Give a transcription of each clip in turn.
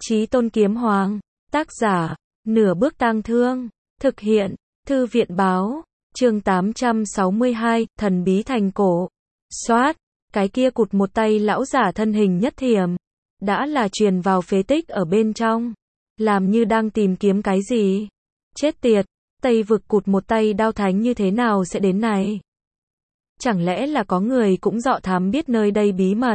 Chí Tôn Kiếm Hoàng. Tác giả, Nửa Bước Tang Thương. Thực hiện, Thư viện báo. Chương 862, Thần Bí Thành Cổ. Soát, cái kia cụt một tay lão giả thân hình nhất thiểm. Đã là truyền vào phế tích ở bên trong. Làm như đang tìm kiếm cái gì. Chết tiệt, Tây vực cụt một tay đao thánh như thế nào sẽ đến này? Chẳng lẽ là có người cũng dọ thám biết nơi đây bí mật?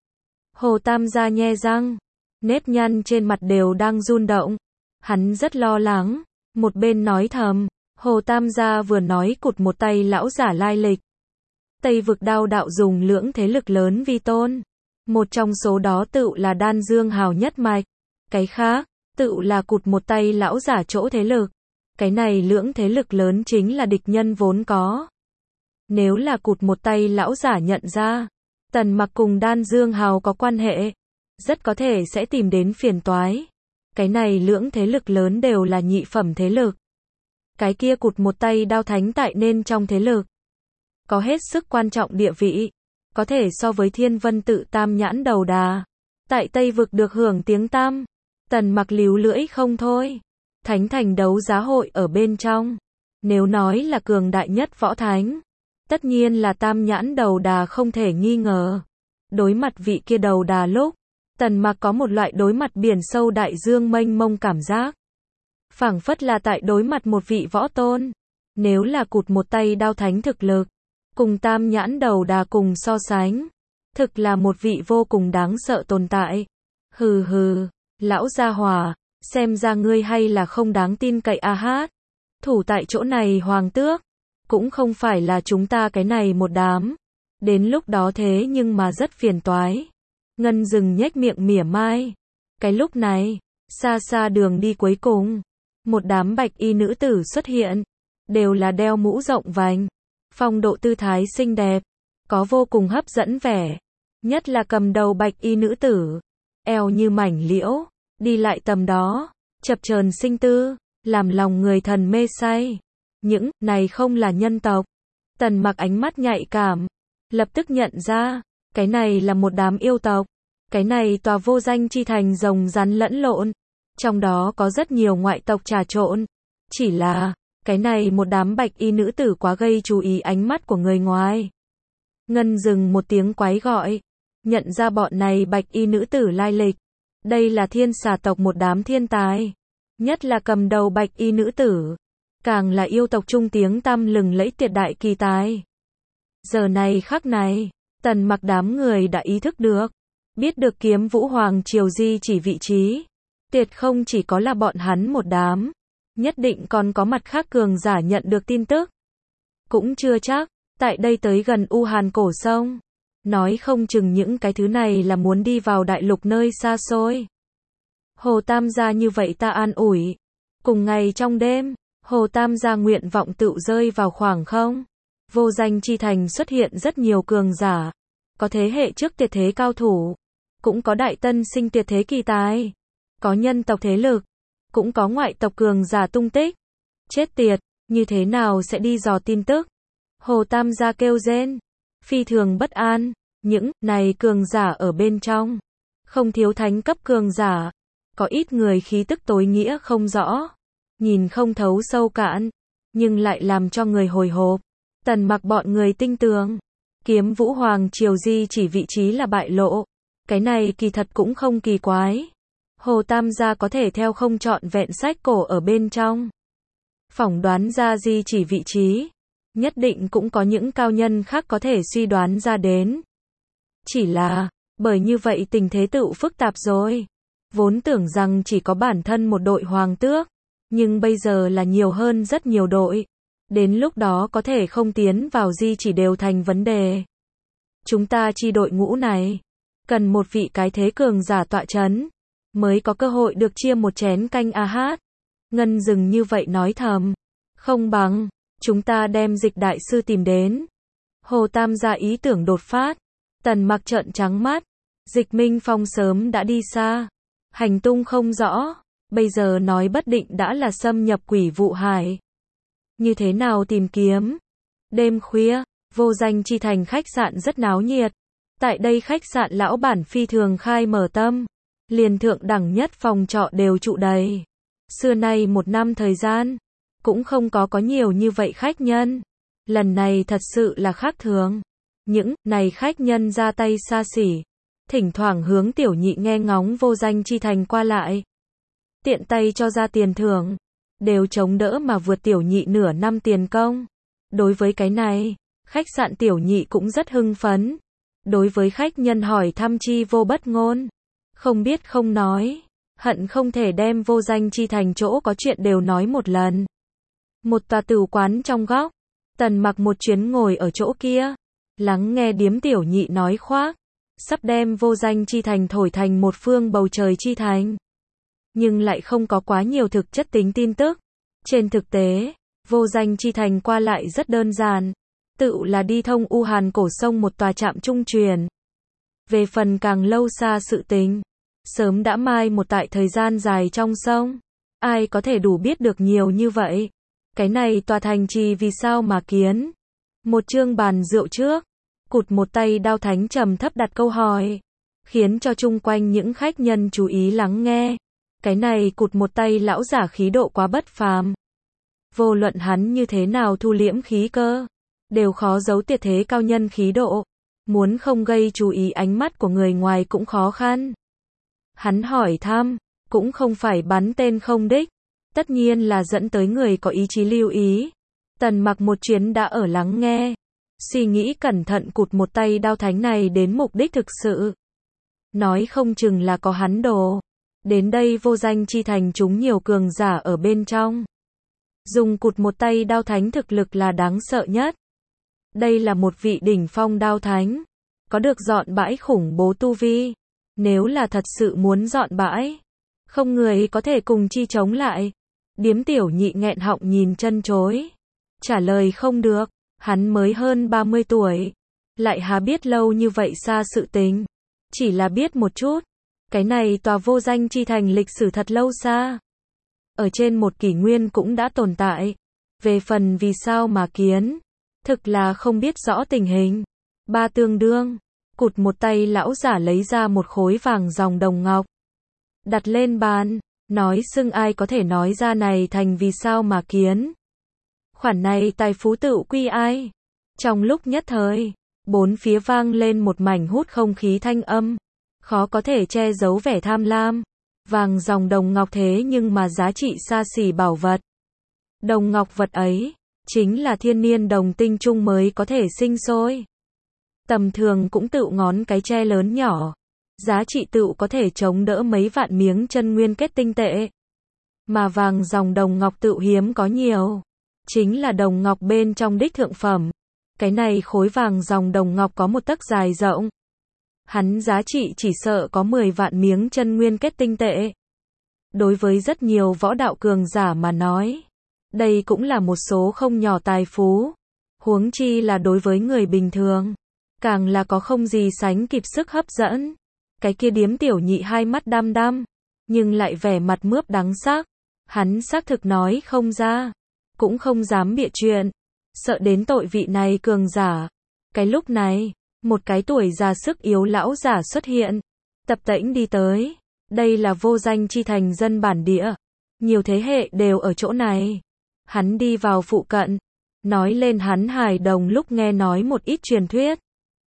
Hồ Tam gia nhe răng, nếp nhăn trên mặt đều đang run động. Hắn rất lo lắng, một bên nói thầm, Hồ Tam gia vừa nói cụt một tay lão giả lai lịch. Tây vực đao đạo dùng lưỡng thế lực lớn vi tôn. Một trong số đó tự là Đan Dương Hào nhất mạch. Cái khác, tự là cụt một tay lão giả chỗ thế lực. Cái này lưỡng thế lực lớn chính là địch nhân vốn có. Nếu là cụt một tay lão giả nhận ra, Tần Mặc cùng Đan Dương Hào có quan hệ, rất có thể sẽ tìm đến phiền toái. Cái này lưỡng thế lực lớn đều là nhị phẩm thế lực. Cái kia cụt một tay đao thánh tại nên trong thế lực. Có hết sức quan trọng địa vị. Có thể so với Thiên Vân tự Tam Nhãn Đầu Đà. Tại Tây vực được hưởng tiếng tăm. Tần Mặc líu lưỡi không thôi. Thánh thành đấu giá hội ở bên trong. Nếu nói là cường đại nhất võ thánh, tất nhiên là Tam Nhãn Đầu Đà không thể nghi ngờ. Đối mặt vị kia đầu đà lúc, Tần Mặc có một loại đối mặt biển sâu đại dương mênh mông cảm giác. Phảng phất là tại đối mặt một vị võ tôn. Nếu là cụt một tay đao thánh thực lực, cùng Tam Nhãn Đầu Đà cùng so sánh, thực là một vị vô cùng đáng sợ tồn tại. Hừ hừ, lão gia hỏa, xem ra ngươi hay là không đáng tin cậy a hát. Thủ tại chỗ này hoàng tước, cũng không phải là chúng ta cái này một đám. Đến lúc đó thế nhưng mà rất phiền toái. Ngân Dừng nhếch miệng mỉa mai. Cái lúc này, xa xa đường đi cuối cùng, một đám bạch y nữ tử xuất hiện, đều là đeo mũ rộng vành, phong độ tư thái xinh đẹp, có vô cùng hấp dẫn vẻ. Nhất là cầm đầu bạch y nữ tử, eo như mảnh liễu, đi lại tầm đó, chập chờn sinh tư, làm lòng người thần mê say. Những này không là nhân tộc. Tần Mặc ánh mắt nhạy cảm, lập tức nhận ra, cái này là một đám yêu tộc. Cái này tòa vô danh chi thành rồng rắn lẫn lộn, trong đó có rất nhiều ngoại tộc trà trộn. Chỉ là, cái này một đám bạch y nữ tử quá gây chú ý ánh mắt của người ngoài. Ngân Dừng một tiếng quái gọi, nhận ra bọn này bạch y nữ tử lai lịch. Đây là thiên xà tộc một đám thiên tài. Nhất là cầm đầu bạch y nữ tử, càng là yêu tộc trung tiếng tăm lừng lẫy tuyệt đại kỳ tài. Giờ này khắc này, Tần Mặc đám người đã ý thức được, biết được Kiếm Vũ Hoàng Triều di chỉ vị trí. Tuyệt không chỉ có là bọn hắn một đám, nhất định còn có mặt khác cường giả nhận được tin tức. Cũng chưa chắc, tại đây tới gần U Hàn cổ sông, nói không chừng những cái thứ này là muốn đi vào đại lục nơi xa xôi. Hồ Tam gia như vậy ta an ủi. Cùng ngày trong đêm, Hồ Tam gia nguyện vọng tự rơi vào khoảng không. Vô danh chi thành xuất hiện rất nhiều cường giả. Có thế hệ trước tuyệt thế cao thủ, cũng có đại tân sinh tuyệt thế kỳ tài. Có nhân tộc thế lực, cũng có ngoại tộc cường giả tung tích. Chết tiệt, như thế nào sẽ đi dò tin tức? Hồ Tam gia kêu rên, phi thường bất an. Những này cường giả ở bên trong, không thiếu thánh cấp cường giả. Có ít người khí tức tối nghĩa không rõ, nhìn không thấu sâu cạn, nhưng lại làm cho người hồi hộp. Tần Mặc bọn người tinh tường, Kiếm Vũ Hoàng Triều di chỉ vị trí là bại lộ. Cái này kỳ thật cũng không kỳ quái. Hồ Tam gia có thể theo không trọn vẹn sách cổ ở bên trong, phỏng đoán ra di chỉ vị trí. Nhất định cũng có những cao nhân khác có thể suy đoán ra đến. Chỉ là, bởi như vậy tình thế tựu phức tạp rồi. Vốn tưởng rằng chỉ có bản thân một đội hoàng tước, nhưng bây giờ là nhiều hơn rất nhiều đội. Đến lúc đó có thể không tiến vào di chỉ đều thành vấn đề. Chúng ta chi đội ngũ này, cần một vị cái thế cường giả tọa chấn, mới có cơ hội được chia một chén canh a hát. Ngân Dừng như vậy nói thầm, không bằng, chúng ta đem Dịch đại sư tìm đến. Hồ Tam gia ý tưởng đột phát, Tần Mặc trợn trắng mắt. Dịch Minh Phong sớm đã đi xa, hành tung không rõ, bây giờ nói bất định đã là xâm nhập Quỷ Vụ Hải. Như thế nào tìm kiếm? Đêm khuya, vô danh chi thành khách sạn rất náo nhiệt. Tại đây khách sạn lão bản phi thường khai mở tâm, liền thượng đẳng nhất phòng trọ đều trụ đầy. Xưa nay một năm thời gian, cũng không có nhiều như vậy khách nhân. Lần này thật sự là khác thường. Những này khách nhân ra tay xa xỉ, thỉnh thoảng hướng Tiểu Nhị nghe ngóng Vô Danh Chi Thành qua lại, tiện tay cho ra tiền thưởng, đều chống đỡ mà vượt Tiểu Nhị nửa năm tiền công. Đối với cái này, khách sạn Tiểu Nhị cũng rất hưng phấn. Đối với khách nhân hỏi thăm chi vô bất ngôn, không biết không nói, hận không thể đem Vô Danh Chi Thành chỗ có chuyện đều nói một lần. Một tòa tửu quán trong góc, Tần Mặc một chuyến ngồi ở chỗ kia, lắng nghe điếm Tiểu Nhị nói khoác, sắp đem Vô Danh Chi Thành thổi thành một phương bầu trời chi thành. Nhưng lại không có quá nhiều thực chất tính tin tức. Trên thực tế, Vô Danh Chi Thành qua lại rất đơn giản, tự là đi thông U Hàn cổ sông một tòa trạm trung truyền. Về phần càng lâu xa sự tình, sớm đã mai một tại thời gian dài trong sông. Ai có thể đủ biết được nhiều như vậy? Cái này tòa thành trì vì sao mà kiến? Một chương bàn rượu trước, cụt một tay Đao Thánh trầm thấp đặt câu hỏi, khiến cho chung quanh những khách nhân chú ý lắng nghe. Cái này cụt một tay lão giả khí độ quá bất phàm. Vô luận hắn như thế nào thu liễm khí cơ, đều khó giấu tuyệt thế cao nhân khí độ. Muốn không gây chú ý ánh mắt của người ngoài cũng khó khăn. Hắn hỏi thăm, cũng không phải bắn tên không đích, tất nhiên là dẫn tới người có ý chí lưu ý. Tần Mặc một chuyến đã ở lắng nghe, suy nghĩ cẩn thận cụt một tay Đao Thánh này đến mục đích thực sự. Nói không chừng là có hắn đồ. Đến đây Vô Danh Chi Thành chúng nhiều cường giả ở bên trong. Dùng cụt một tay Đao Thánh thực lực là đáng sợ nhất. Đây là một vị đỉnh phong Đao Thánh, có được dọn bãi khủng bố tu vi. Nếu là thật sự muốn dọn bãi, không người có thể cùng chi chống lại. Điếm Tiểu Nhị nghẹn họng nhìn chân chối, trả lời không được, hắn mới hơn 30 tuổi, lại há biết lâu như vậy xa sự tình, chỉ là biết một chút. Cái này tòa Vô Danh Chi Thành lịch sử thật lâu xa, ở trên một kỷ nguyên cũng đã tồn tại. Về phần vì sao mà kiến, thực là không biết rõ tình hình. Ba tương đương, cụt một tay lão giả lấy ra một khối vàng dòng đồng ngọc, đặt lên bàn, nói xưng ai có thể nói ra này thành vì sao mà kiến. Khoản này tài phú tự quy ai. Trong lúc nhất thời, bốn phía vang lên một mảnh hút không khí thanh âm, khó có thể che giấu vẻ tham lam. Vàng dòng đồng ngọc thế nhưng mà giá trị xa xỉ bảo vật. Đồng ngọc vật ấy, chính là thiên niên đồng tinh trung mới có thể sinh sôi. Tầm thường cũng tự ngón cái che lớn nhỏ. Giá trị tự có thể chống đỡ mấy vạn miếng chân nguyên kết tinh tệ. Mà vàng dòng đồng ngọc tự hiếm có nhiều. Chính là đồng ngọc bên trong đích thượng phẩm. Cái này khối vàng dòng đồng ngọc có một tấc dài rộng. Hắn giá trị chỉ sợ có 10 vạn miếng chân nguyên kết tinh tệ. Đối với rất nhiều võ đạo cường giả mà nói, đây cũng là một số không nhỏ tài phú. Huống chi là đối với người bình thường, càng là có không gì sánh kịp sức hấp dẫn. Cái kia Điếm Tiểu Nhị hai mắt đăm đăm, nhưng lại vẻ mặt mướp đắng sắc. Hắn xác thực nói không ra, cũng không dám bịa chuyện, sợ đến tội vị này cường giả. Cái lúc này, một cái tuổi già sức yếu lão giả xuất hiện, tập tễnh đi tới. Đây là Vô Danh Chi Thành dân bản địa, nhiều thế hệ đều ở chỗ này. Hắn đi vào phụ cận, nói lên hắn hài đồng lúc nghe nói một ít truyền thuyết.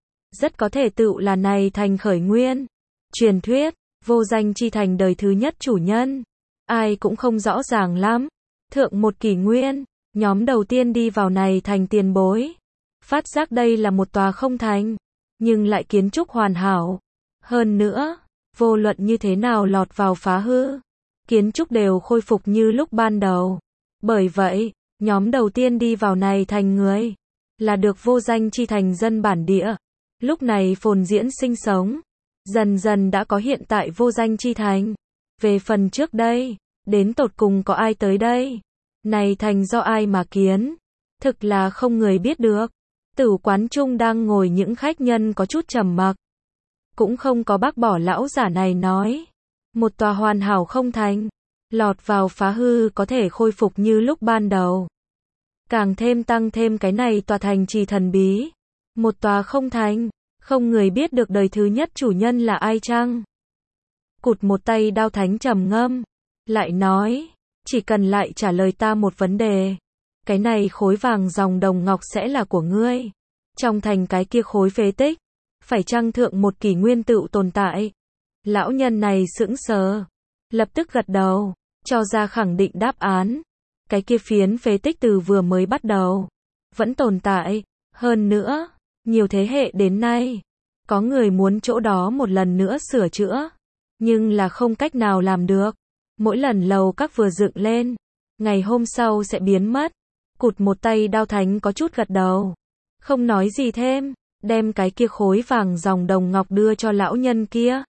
Rất có thể tự là này thành khởi nguyên. Truyền thuyết, Vô Danh Chi Thành đời thứ nhất chủ nhân, ai cũng không rõ ràng lắm. Thượng một kỷ nguyên, nhóm đầu tiên đi vào này thành tiền bối, phát giác đây là một tòa không thành, nhưng lại kiến trúc hoàn hảo. Hơn nữa, vô luận như thế nào lọt vào phá hư, kiến trúc đều khôi phục như lúc ban đầu. Bởi vậy, nhóm đầu tiên đi vào này thành người, là được Vô Danh Chi Thành dân bản địa. Lúc này phồn diễn sinh sống, dần dần đã có hiện tại Vô Danh Chi Thành. Về phần trước đây, đến tột cùng có ai tới đây? Này thành do ai mà kiến? Thực là không người biết được. Tửu quán trung đang ngồi những khách nhân có chút trầm mặc, cũng không có bác bỏ lão giả này nói. Một tòa hoàn hảo không thành, lọt vào phá hư có thể khôi phục như lúc ban đầu. Càng thêm tăng thêm cái này tòa thành trì thần bí. Một tòa không thành, không người biết được đời thứ nhất chủ nhân là ai chăng? Cụt một tay Đao Thánh trầm ngâm, lại nói, chỉ cần lại trả lời ta một vấn đề, cái này khối vàng dòng đồng ngọc sẽ là của ngươi. Trong thành cái kia khối phế tích, phải chăng thượng một kỷ nguyên tựu tồn tại? Lão nhân này sững sờ, lập tức gật đầu, cho ra khẳng định đáp án. Cái kia phiến phế tích từ vừa mới bắt đầu, vẫn tồn tại, hơn nữa, nhiều thế hệ đến nay, có người muốn chỗ đó một lần nữa sửa chữa, nhưng là không cách nào làm được. Mỗi lần lầu các vừa dựng lên, ngày hôm sau sẽ biến mất. Cụt một tay Đao Thánh có chút gật đầu, không nói gì thêm, đem cái kia khối vàng dòng đồng ngọc đưa cho lão nhân kia.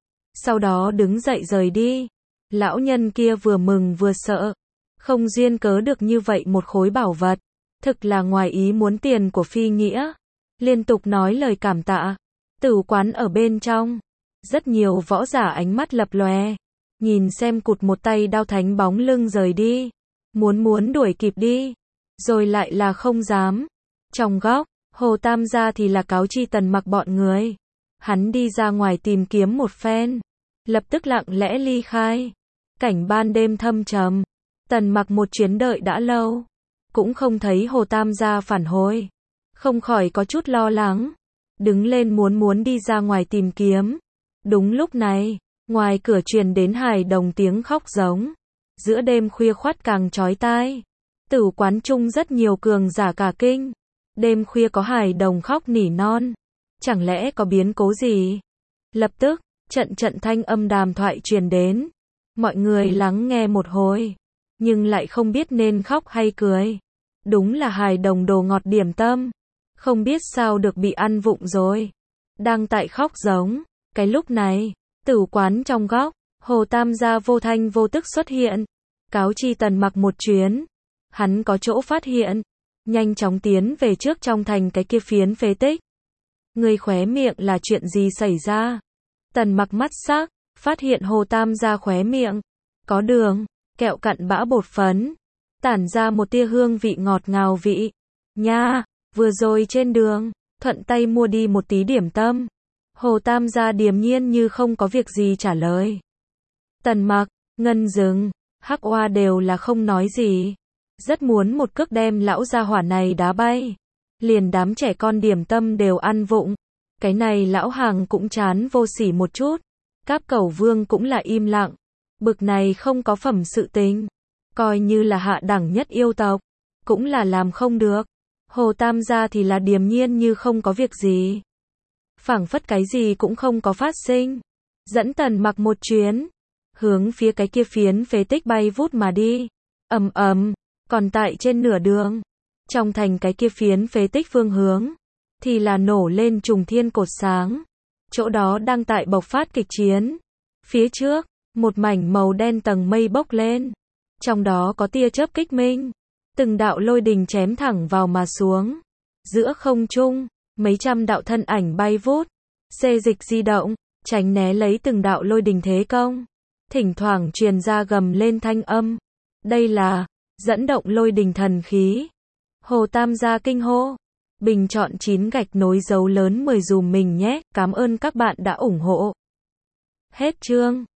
Sau đó đứng dậy rời đi. Lão nhân kia vừa mừng vừa sợ, không duyên cớ được như vậy một khối bảo vật, thực là ngoài ý muốn tiền của phi nghĩa. Liên tục nói lời cảm tạ. Tử quán ở bên trong, rất nhiều võ giả ánh mắt lập lòe, nhìn xem Cụt một tay Đao Thánh bóng lưng rời đi, muốn đuổi kịp đi, rồi lại là không dám. Trong góc, Hồ Tam gia thì là cáo chi Tần Mặc bọn người. Hắn đi ra ngoài tìm kiếm một phen, lập tức lặng lẽ ly khai. Cảnh ban đêm thâm trầm, Tần Mặc một chuyến đợi đã lâu, cũng không thấy Hồ Tam gia phản hồi, không khỏi có chút lo lắng, đứng lên muốn đi ra ngoài tìm kiếm. Đúng lúc này, ngoài cửa truyền đến hài đồng tiếng khóc giống, giữa đêm khuya khoắt càng chói tai. Tử quán chung rất nhiều cường giả cả kinh, đêm khuya có hài đồng khóc nỉ non, chẳng lẽ có biến cố gì? Lập tức, trận thanh âm đàm thoại truyền đến, mọi người lắng nghe một hồi, nhưng lại không biết nên khóc hay cười. Đúng là hài đồng đồ ngọt điểm tâm, không biết sao được bị ăn vụng rồi, đang tại khóc giống. Cái lúc này, tử quán trong góc, Hồ Tam gia vô thanh vô tức xuất hiện, cáo chi Tần Mặc một chuyến. Hắn có chỗ phát hiện, nhanh chóng tiến về trước trong thành cái kia phiến phế tích. Người khóe miệng là chuyện gì xảy ra? Tần Mặc mắt sắc, phát hiện Hồ Tam gia khóe miệng có đường, kẹo cặn bã bột phấn, tản ra một tia hương vị ngọt ngào vị. Nha, vừa rồi trên đường, thuận tay mua đi một tí điểm tâm. Hồ Tam gia điềm nhiên như không có việc gì trả lời. Tần Mặc, Ngân Dừng, Hắc Oa đều là không nói gì, rất muốn một cước đem lão gia hỏa này đá bay. Liền đám trẻ con điểm tâm đều ăn vụng, cái này lão hàng cũng chán vô sỉ một chút. Cáp Cẩu Vương cũng là im lặng, bực này không có phẩm sự tình, coi như là hạ đẳng nhất yêu tộc, cũng là làm không được. Hồ Tam gia thì là điềm nhiên như không có việc gì, phảng phất cái gì cũng không có phát sinh, dẫn Tần Mặc một chuyến, hướng phía cái kia phiến phế tích bay vút mà đi. Ầm ầm, còn tại trên nửa đường, trong thành cái kia phiến phế tích phương hướng, thì là nổ lên trùng thiên cột sáng. Chỗ đó đang tại bộc phát kịch chiến. Phía trước, một mảnh màu đen tầng mây bốc lên, trong đó có tia chớp kích minh, từng đạo lôi đình chém thẳng vào mà xuống. Giữa không trung, mấy trăm đạo thân ảnh bay vút, xê dịch di động, tránh né lấy từng đạo lôi đình thế công. Thỉnh thoảng truyền ra gầm lên thanh âm. Đây là dẫn động lôi đình thần khí. Hồ Tam gia kinh hô. Bình chọn 9 gạch nối dấu lớn 10 dùm mình nhé. Cảm ơn các bạn đã ủng hộ. Hết chương.